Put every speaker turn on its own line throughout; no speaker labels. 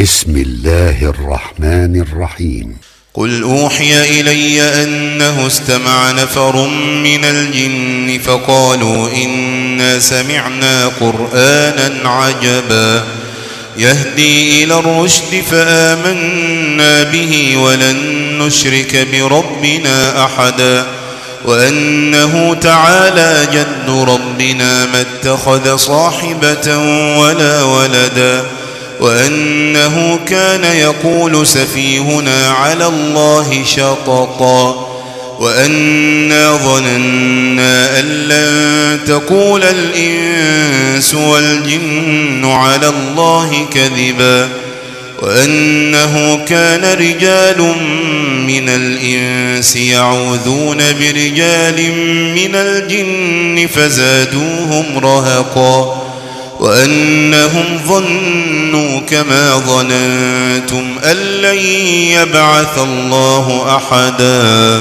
بسم الله الرحمن الرحيم.
قل أوحي إلي أنه استمع نفر من الجن فقالوا إنا سمعنا قرآنا عجبا يهدي إلى الرشد فآمنا به ولن نشرك بربنا أحدا وأنه تعالى جد ربنا ما اتخذ صاحبة ولا ولدا وأنه كان يقول سفيهنا على الله شططا وأنا ظننا أن لن تقول الإنس والجن على الله كذبا وأنه كان رجال من الإنس يعوذون برجال من الجن فزادوهم رهقا وأنهم ظنوا كما ظننتم أن لن يبعث الله أحدا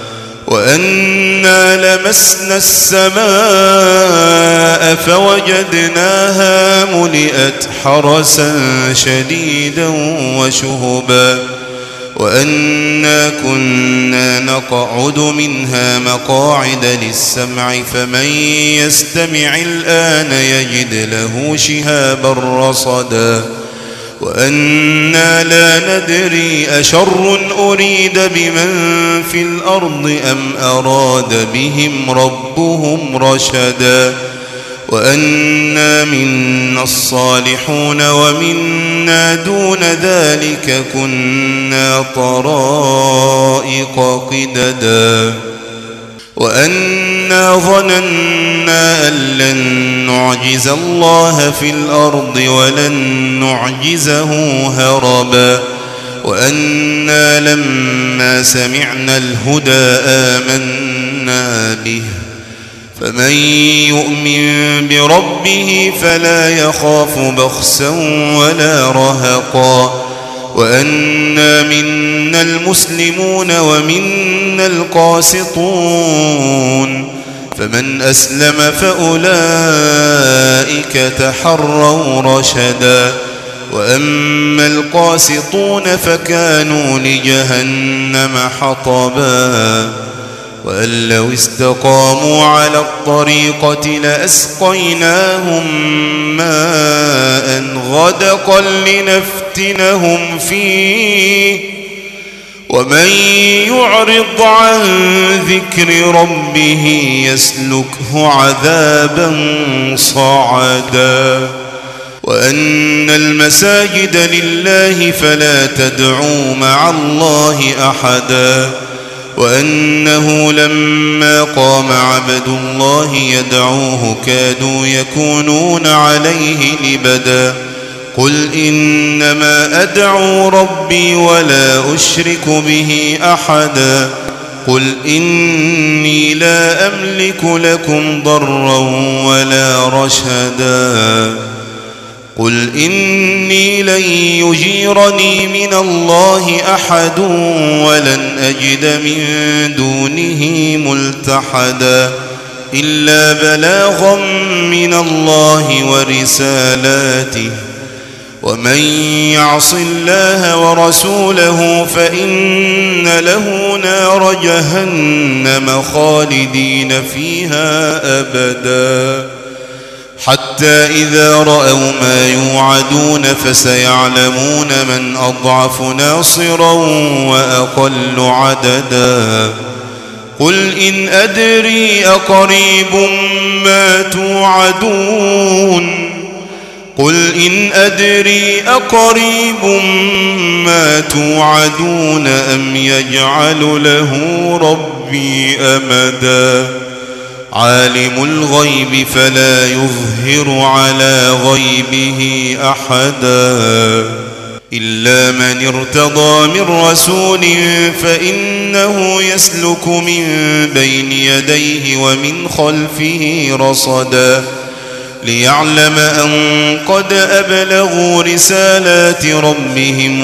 وأنا لمسنا السماء فوجدناها ملئت حرسا شديدا وشهبا وأنا كنا نقعد منها مقاعد للسمع فمن يستمع الآن يجد له شهابا رصدا وأنا لا ندري أشر أريد بمن في الأرض أم أراد بهم ربهم رشدا وأنا منا الصالحون ومنا دون ذلك كنا طرائق قددا وأنا ظننا أن لن نعجز الله في الأرض ولن نعجزه هربا وأنا لما سمعنا الهدى آمنا به فمن يؤمن بربه فلا يخاف بخسا ولا رهقا وأنا منا المسلمون ومنا القاسطون فمن أسلم فأولئك تحروا رشدا وأما القاسطون فكانوا لجهنم حطبا وأن لو استقاموا على الطريقة لأسقيناهم ماء غدقا لنفتنهم فيه ومن يعرض عن ذكر ربه يسلكه عذابا صعدا وأن المساجد لله فلا تدعوا مع الله أحدا وأنه لما قام عبد الله يدعوه كادوا يكونون عليه لبدا قل إنما أدعو ربي ولا أشرك به أحدا قل إني لا أملك لكم ضرا ولا رشدا قل إني لن يجيرني من الله أحد ولن أجد من دونه ملتحدا إلا بلاغا من الله ورسالاته ومن يعص الله ورسوله فإن له نار جهنم خالدين فيها أبدا حتى إذا رأوا ما يوعدون فسيعلمون من أضعف ناصرا وأقل عددا قل إن أدري أقريب ما توعدون قل إن أدري أقريب ما توعدون أم يجعل له ربي أمدا عالم الغيب فلا يظهر على غيبه أحدا إلا من ارتضى من رسول فإنه يسلك من بين يديه ومن خلفه رصدا ليعلم أن قد أبلغوا رسالات ربهم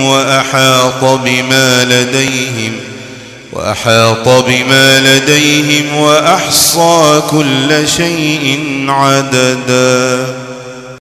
وأحاط بما لديهم وأحصى كل شيء عددا.